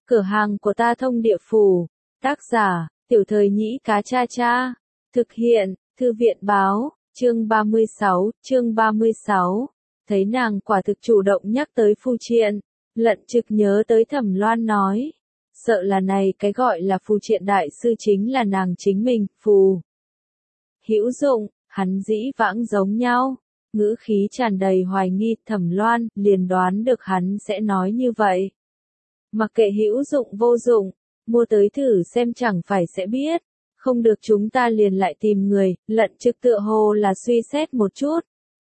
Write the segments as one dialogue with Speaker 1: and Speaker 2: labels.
Speaker 1: Cửa hàng của ta thông địa phủ. Tác giả, Tiểu Thời Nhĩ Cá Cha Cha. Thực hiện, Thư viện báo, chương 36. Thấy nàng quả thực chủ động nhắc tới phù triện, Lận Trực nhớ tới Thẩm Loan nói. Sợ là này cái gọi là phù triện đại sư chính là nàng chính mình, phù. Hữu dụng, hắn dĩ vãng giống nhau. Ngữ khí tràn đầy hoài nghi, Thẩm Loan liền đoán được hắn sẽ nói như vậy. Mặc kệ hữu dụng vô dụng, mua tới thử xem chẳng phải sẽ biết. Không được chúng ta liền lại tìm người, Lận Trực tựa hồ là suy xét một chút.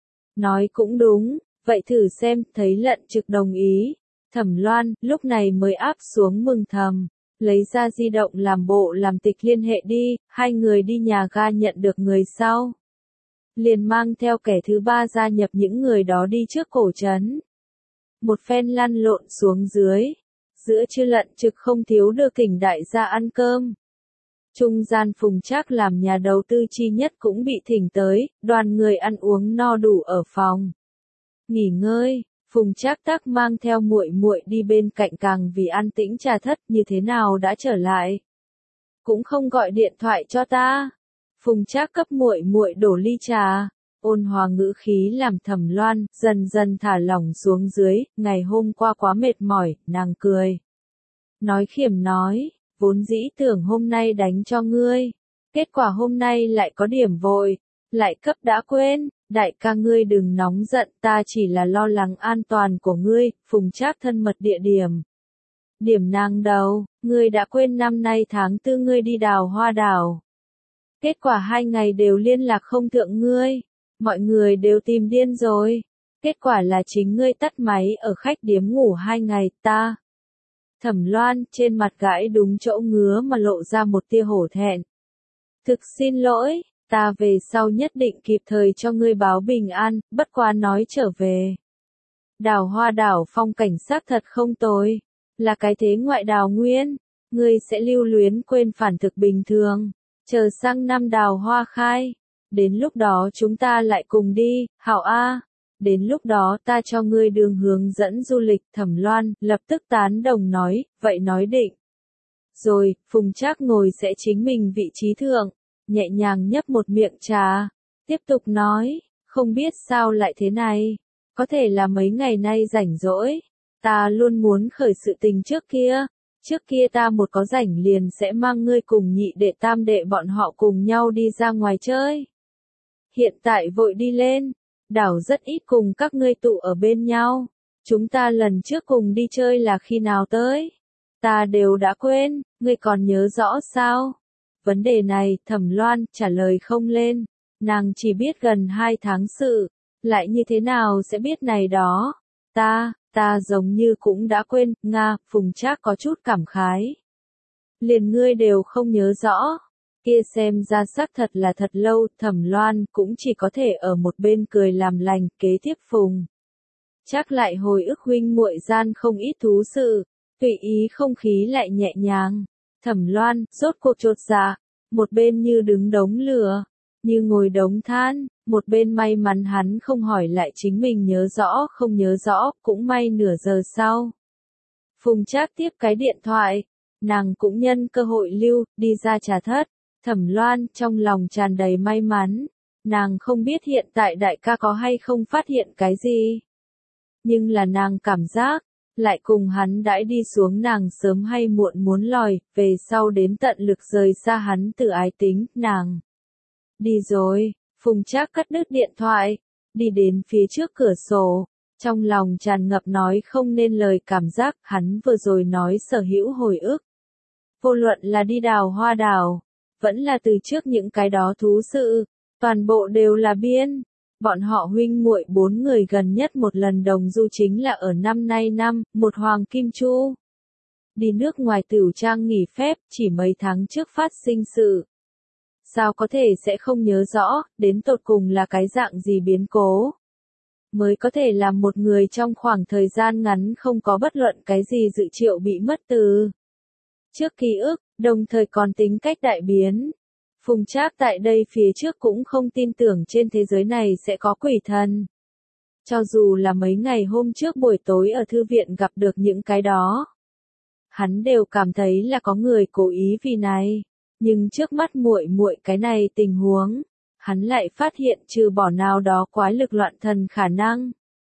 Speaker 1: Nói cũng đúng, vậy thử xem, thấy Lận Trực đồng ý. Thẩm Loan lúc này mới áp xuống mừng thầm, lấy ra di động làm bộ làm tịch liên hệ đi, hai người đi nhà ga nhận được người sau. Liền mang theo kẻ thứ ba gia nhập những người đó đi trước cổ trấn. Một phen lăn lộn xuống dưới, giữa trưa Lận Trực không thiếu đưa Kình đại gia ăn cơm. Trung gian Phùng Trác làm nhà đầu tư chi nhất cũng bị thỉnh tới, đoàn người ăn uống no đủ ở phòng. Nghỉ ngơi, Phùng Trác tắc mang theo muội muội đi bên cạnh càng vì an tĩnh trà thất, như thế nào đã trở lại. Cũng không gọi điện thoại cho ta. Phùng Trác cấp muội muội đổ ly trà, ôn hòa ngữ khí làm Thẩm Loan dần dần thả lỏng xuống dưới, ngày hôm qua quá mệt mỏi, nàng cười. Nói khiểm nói, vốn dĩ tưởng hôm nay đánh cho ngươi, kết quả hôm nay lại có điểm vội, lại cấp đã quên, đại ca ngươi đừng nóng giận, ta chỉ là lo lắng an toàn của ngươi, Phùng Trác thân mật địa điểm. Điểm nàng đầu, ngươi đã quên năm nay tháng 4 ngươi đi Đào Hoa đảo. Kết quả 2 ngày đều liên lạc không thượng ngươi, mọi người đều tìm điên rồi. Kết quả là chính ngươi tắt máy ở khách điếm ngủ 2 ngày, ta. Thẩm Loan trên mặt gãi đúng chỗ ngứa mà lộ ra một tia hổ thẹn. Thực xin lỗi, ta về sau nhất định kịp thời cho ngươi báo bình an, bất quá nói trở về. Đào Hoa đảo phong cảnh sắc thật không tồi, là cái thế ngoại đào nguyên, ngươi sẽ lưu luyến quên phản thực bình thường. Chờ sang năm đào hoa khai, đến lúc đó chúng ta lại cùng đi, hảo a. Đến lúc đó ta cho ngươi đường hướng dẫn du lịch. Thẩm Loan lập tức tán đồng nói, vậy nói định. Rồi, Phùng Trác ngồi sẽ chính mình vị trí thượng, nhẹ nhàng nhấp một miệng trà, tiếp tục nói, không biết sao lại thế này, có thể là mấy ngày nay rảnh rỗi, ta luôn muốn khởi sự tình trước kia ta một có rảnh liền sẽ mang ngươi cùng nhị đệ tam đệ bọn họ cùng nhau đi ra ngoài chơi. Hiện tại vội đi lên, đảo rất ít cùng các ngươi tụ ở bên nhau, chúng ta lần trước cùng đi chơi là khi nào tới? Ta đều đã quên, ngươi còn nhớ rõ sao? Vấn đề này Thẩm Loan trả lời không lên, nàng chỉ biết gần 2 tháng sự, lại như thế nào sẽ biết này đó? Ta giống như cũng đã quên, Nga, Phùng Trác có chút cảm khái. Liền ngươi đều không nhớ rõ, kia xem ra xác thật là thật lâu, Thẩm Loan cũng chỉ có thể ở một bên cười làm lành, kế tiếp Phùng Trác lại hồi ức huynh muội gian không ít thú sự, tùy ý không khí lại nhẹ nhàng. Thẩm Loan rốt cuộc chột dạ, một bên như đứng đống lửa, như ngồi đống than, một bên may mắn hắn không hỏi lại chính mình nhớ rõ không nhớ rõ, cũng may nửa giờ sau. Phùng Trác tiếp cái điện thoại, nàng cũng nhân cơ hội lưu, đi ra trà thất. Thẩm Loan trong lòng tràn đầy may mắn, nàng không biết hiện tại đại ca có hay không phát hiện cái gì. Nhưng là nàng cảm giác, lại cùng hắn đãi đi xuống nàng sớm hay muộn muốn lòi, về sau đến tận lực rời xa hắn từ ái tính, nàng. Đi rồi, Phùng Trác cắt đứt điện thoại, đi đến phía trước cửa sổ, trong lòng tràn ngập nói không nên lời cảm giác, hắn vừa rồi nói sở hữu hồi ức. Vô luận là đi Đào Hoa đảo, vẫn là từ trước những cái đó thú sự, toàn bộ đều là biên. Bọn họ huynh muội 4 người gần nhất một lần đồng du chính là ở năm nay một Hoàng Kim Chu. Đi nước ngoài Tửu Trang nghỉ phép, chỉ mấy tháng trước phát sinh sự. Sao có thể sẽ không nhớ rõ, đến tột cùng là cái dạng gì biến cố. Mới có thể làm một người trong khoảng thời gian ngắn không có bất luận cái gì dự triệu bị mất từ trước ký ức, đồng thời còn tính cách đại biến. Phùng Trác tại đây phía trước cũng không tin tưởng trên thế giới này sẽ có quỷ thần. Cho dù là mấy ngày hôm trước buổi tối ở thư viện gặp được những cái đó Hắn đều cảm thấy là có người cố ý vì này, nhưng trước mắt muội muội cái này tình huống, hắn lại phát hiện trừ bỏ nào đó quái lực loạn thần khả năng.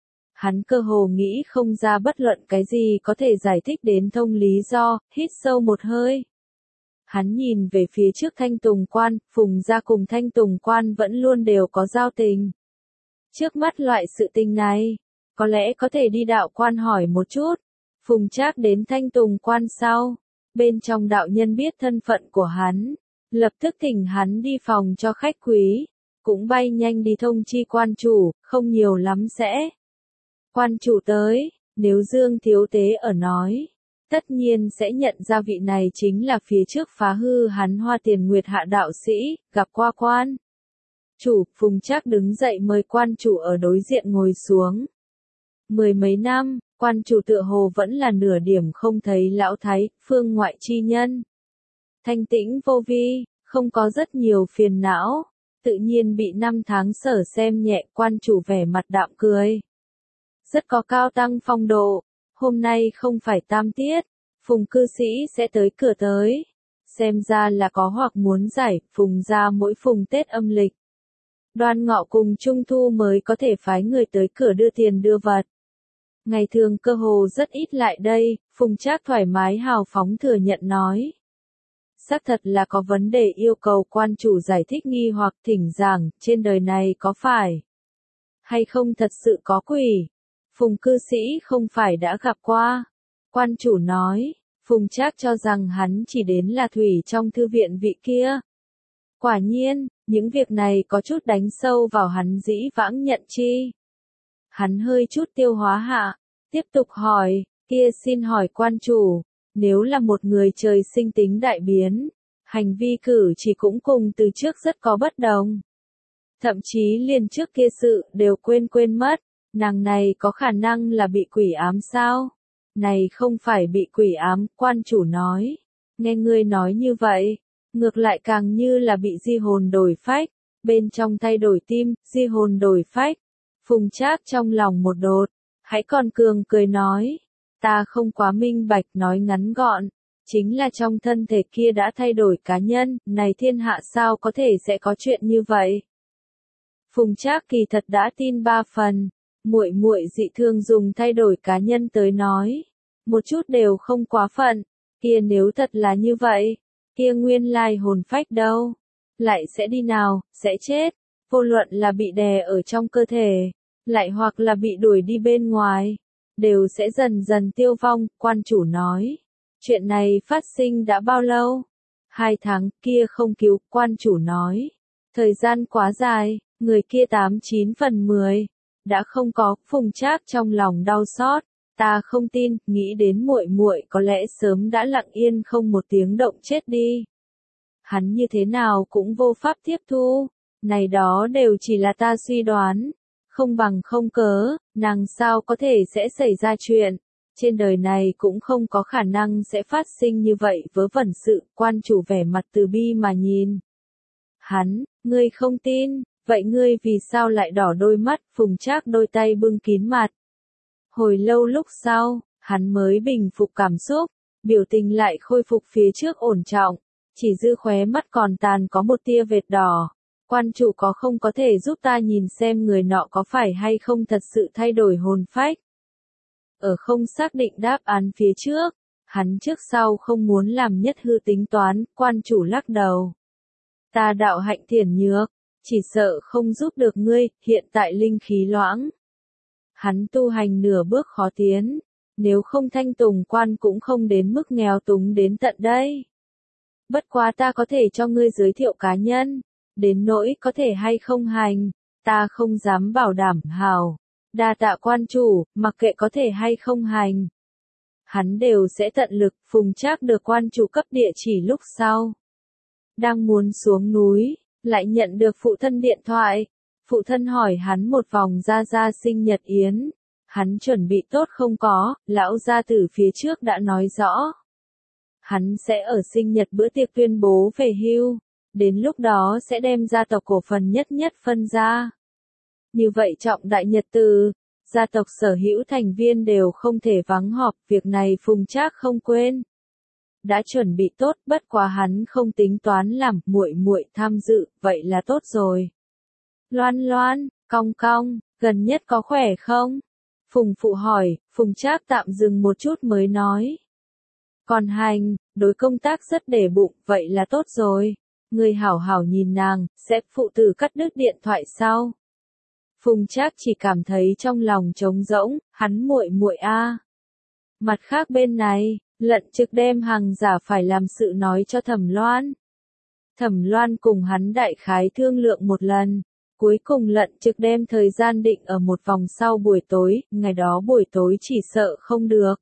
Speaker 1: Hắn cơ hồ nghĩ không ra bất luận cái gì có thể giải thích đến thông lý do, hít sâu một hơi. Hắn nhìn về phía trước Thanh Tùng Quan, Phùng gia cùng Thanh Tùng Quan vẫn luôn đều có giao tình. Trước mắt loại sự tình này, có lẽ có thể đi đạo quan hỏi một chút. Phùng Trác đến Thanh Tùng Quan sau, bên trong đạo nhân biết thân phận của hắn, lập tức thỉnh hắn đi phòng cho khách quý, cũng bay nhanh đi thông chi quan chủ, không nhiều lắm sẽ. Quan chủ tới, nếu Dương Thiếu Tế ở nói, tất nhiên sẽ nhận ra vị này chính là phía trước phá hư hắn Hoa Tiền Nguyệt Hạ đạo sĩ, gặp qua quan. Chủ, Phùng Trác đứng dậy mời quan chủ ở đối diện ngồi xuống. Mười mấy năm, quan chủ tựa hồ vẫn là nửa điểm không thấy lão thái, phương ngoại chi nhân. Thanh tĩnh vô vi, không có rất nhiều phiền não, tự nhiên bị năm tháng sở xem nhẹ, quan chủ vẻ mặt đạm cười. Rất có cao tăng phong độ, hôm nay không phải tam tiết, Phùng cư sĩ sẽ tới cửa tới. Xem ra là có hoặc muốn giải, Phùng ra mỗi Phùng Tết âm lịch. Đoan Ngọ cùng Trung Thu mới có thể phái người tới cửa đưa tiền đưa vật. Ngày thường cơ hồ rất ít lại đây, Phùng Trác thoải mái hào phóng thừa nhận nói. Xác thật là có vấn đề yêu cầu quan chủ giải thích nghi hoặc thỉnh giảng, trên đời này có phải hay không thật sự có quỷ. Phùng cư sĩ không phải đã gặp qua. Quan chủ nói, Phùng Trác cho rằng hắn chỉ đến là thủy trong thư viện vị kia. Quả nhiên, những việc này có chút đánh sâu vào hắn dĩ vãng nhận chi. Hắn hơi chút tiêu hóa hạ, tiếp tục hỏi, kia xin hỏi quan chủ, nếu là một người trời sinh tính đại biến, hành vi cử chỉ cũng cùng từ trước rất có bất đồng. Thậm chí liền trước kia sự đều quên mất, nàng này có khả năng là bị quỷ ám sao? Này không phải bị quỷ ám, quan chủ nói. Nghe ngươi nói như vậy, ngược lại càng như là bị di hồn đổi phách, bên trong thay đổi tim, di hồn đổi phách. Phùng Trác trong lòng một đột, hãy còn cường cười nói, ta không quá minh bạch nói ngắn gọn, chính là trong thân thể kia đã thay đổi cá nhân, này thiên hạ sao có thể sẽ có chuyện như vậy. Phùng Trác kỳ thật đã tin 3 phần, muội muội dị thương dùng thay đổi cá nhân tới nói, một chút đều không quá phận, kia nếu thật là như vậy, kia nguyên lai hồn phách đâu, lại sẽ đi nào, sẽ chết, vô luận là bị đè ở trong cơ thể, lại hoặc là bị đuổi đi bên ngoài, đều sẽ dần dần tiêu vong, quan chủ nói. Chuyện này phát sinh đã bao lâu? 2 tháng, kia không cứu, quan chủ nói. Thời gian quá dài, người kia 89 phần 10, đã không có, Phùng Trác trong lòng đau xót. Ta không tin, nghĩ đến muội muội có lẽ sớm đã lặng yên không một tiếng động chết đi. Hắn như thế nào cũng vô pháp tiếp thu, này đó đều chỉ là ta suy đoán, không bằng không cớ, nàng sao có thể sẽ xảy ra chuyện, trên đời này cũng không có khả năng sẽ phát sinh như vậy vớ vẩn sự, quan chủ vẻ mặt từ bi mà nhìn. Hắn, ngươi không tin, vậy ngươi vì sao lại đỏ đôi mắt, Phùng Trác đôi tay bưng kín mặt. Hồi lâu lúc sau, hắn mới bình phục cảm xúc, biểu tình lại khôi phục phía trước ổn trọng, chỉ dư khóe mắt còn tàn có một tia vệt đỏ. Quan chủ có không có thể giúp ta nhìn xem người nọ có phải hay không thật sự thay đổi hồn phách. Ở không xác định đáp án phía trước, hắn trước sau không muốn làm nhất hư tính toán, quan chủ lắc đầu. Ta đạo hạnh thiển nhược, chỉ sợ không giúp được ngươi, hiện tại linh khí loãng. Hắn tu hành nửa bước khó tiến, nếu không Thanh Tùng Quan cũng không đến mức nghèo túng đến tận đây. Bất quá ta có thể cho ngươi giới thiệu cá nhân, đến nỗi có thể hay không hành, ta không dám bảo đảm hào. Đa tạ quan chủ, mặc kệ có thể hay không hành. Hắn đều sẽ tận lực, Phùng Trác được quan chủ cấp địa chỉ lúc sau. Đang muốn xuống núi, lại nhận được phụ thân điện thoại. Phụ thân hỏi hắn một vòng gia sinh nhật yến. Hắn chuẩn bị tốt không có, lão gia tử phía trước đã nói rõ. Hắn sẽ ở sinh nhật bữa tiệc tuyên bố về hưu. Đến lúc đó sẽ đem gia tộc cổ phần nhất nhất phân ra. Như vậy trọng đại nhật từ, gia tộc sở hữu thành viên đều không thể vắng họp, việc này Phùng Trác không quên. Đã chuẩn bị tốt, bất quá hắn không tính toán làm, muội muội tham dự, vậy là tốt rồi. Loan Loan, cong cong, gần nhất có khỏe không? Phùng phụ hỏi, Phùng Trác tạm dừng một chút mới nói. Còn hành, đối công tác rất để bụng, vậy là tốt rồi. Người hảo hảo nhìn nàng, sẽ phụ tử cắt đứt điện thoại sau. Phùng Trác chỉ cảm thấy trong lòng trống rỗng, hắn muội muội a. Mặt khác bên này, Lận Trực đem hàng giả phải làm sự nói cho Thẩm Loan. Thẩm Loan cùng hắn đại khái thương lượng một lần. Cuối cùng Lận Trực đem thời gian định ở một vòng sau buổi tối, ngày đó buổi tối chỉ sợ không được.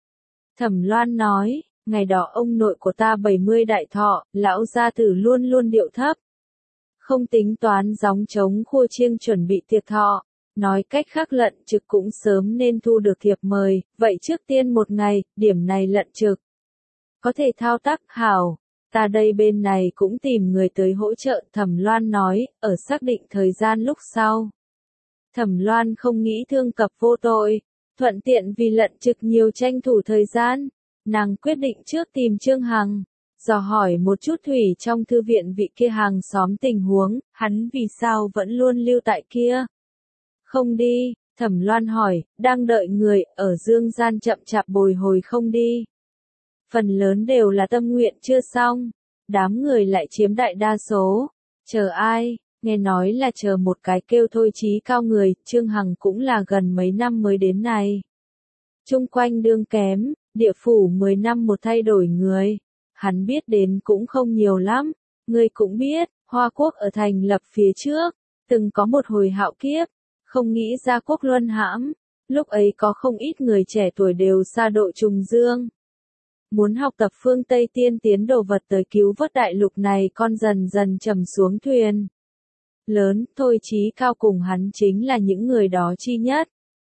Speaker 1: Thẩm Loan nói, ngày đó ông nội của ta 70 đại thọ, lão gia tử luôn luôn điệu thấp. Không tính toán gióng trống khua chiêng chuẩn bị tiệc thọ. Nói cách khác Lận Trực cũng sớm nên thu được thiệp mời, vậy trước tiên một ngày, điểm này Lận Trực có thể thao tác hảo. Ta đây bên này cũng tìm người tới hỗ trợ, Thẩm Loan nói, ở xác định thời gian lúc sau. Thẩm Loan không nghĩ thương cập vô tội, thuận tiện vì Lận Trực nhiều tranh thủ thời gian, nàng quyết định trước tìm Trương Hằng, dò hỏi một chút Thủy trong thư viện vị kia hàng xóm tình huống, hắn vì sao vẫn luôn lưu tại kia. Không đi, Thẩm Loan hỏi, đang đợi người, ở dương gian chậm chạp bồi hồi không đi. Phần lớn đều là tâm nguyện chưa xong, đám người lại chiếm đại đa số. Chờ ai, nghe nói là chờ một cái kêu Thôi Chí Cao người, Trương Hằng cũng là gần mấy năm mới đến này. Chung quanh đương kém, địa phủ 10 năm một thay đổi người, hắn biết đến cũng không nhiều lắm, người cũng biết, Hoa Quốc ở thành lập phía trước, từng có một hồi hạo kiếp, không nghĩ ra quốc luân hãm, lúc ấy có không ít người trẻ tuổi đều xa độ trùng dương. Muốn học tập phương Tây tiên tiến đồ vật tới cứu vớt đại lục này con dần dần trầm xuống thuyền. Lớn, Thôi Chí Cao cùng hắn chính là những người đó chi nhất.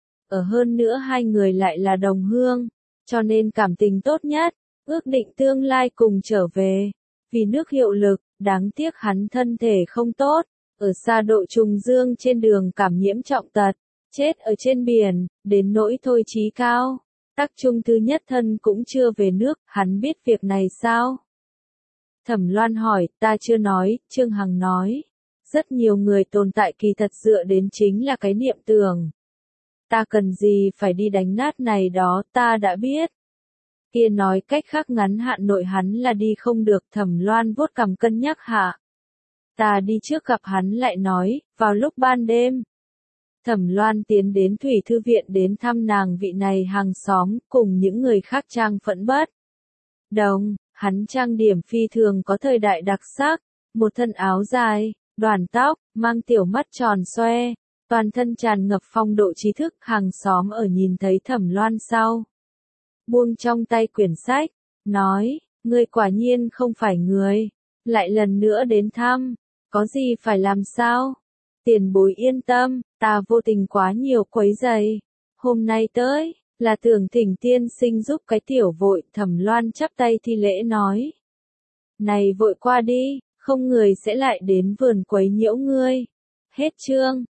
Speaker 1: Ở hơn nữa hai người lại là đồng hương, cho nên cảm tình tốt nhất, ước định tương lai cùng trở về. Vì nước hiệu lực, đáng tiếc hắn thân thể không tốt, ở xa độ trùng dương trên đường cảm nhiễm trọng tật, chết ở trên biển, đến nỗi Thôi Chí Cao. Tác Trung thứ nhất thân cũng chưa về nước, hắn biết việc này sao? Thẩm Loan hỏi, ta chưa nói, Trương Hằng nói. Rất nhiều người tồn tại kỳ thật dựa đến chính là cái niệm tưởng. Ta cần gì phải đi đánh nát này đó, ta đã biết. Kia nói cách khác ngắn hạn nội hắn là đi không được, Thẩm Loan vuốt cằm cân nhắc hạ. Ta đi trước gặp hắn lại nói, vào lúc ban đêm. Thẩm Loan tiến đến Thủy Thư Viện đến thăm nàng vị này hàng xóm, cùng những người khác trang phẫn bất đồng, hắn trang điểm phi thường có thời đại đặc sắc, một thân áo dài, đoàn tóc, mang tiểu mắt tròn xoe, toàn thân tràn ngập phong độ trí thức, hàng xóm ở nhìn thấy Thẩm Loan sau. Buông trong tay quyển sách, nói, ngươi quả nhiên không phải người, lại lần nữa đến thăm, có gì phải làm sao? Tiền bối yên tâm, ta vô tình quá nhiều quấy rầy. Hôm nay tới, là tưởng thỉnh tiên sinh giúp cái tiểu vội, Thẩm Loan chắp tay thi lễ nói. Này vội qua đi, không người sẽ lại đến vườn quấy nhiễu ngươi. Hết chương.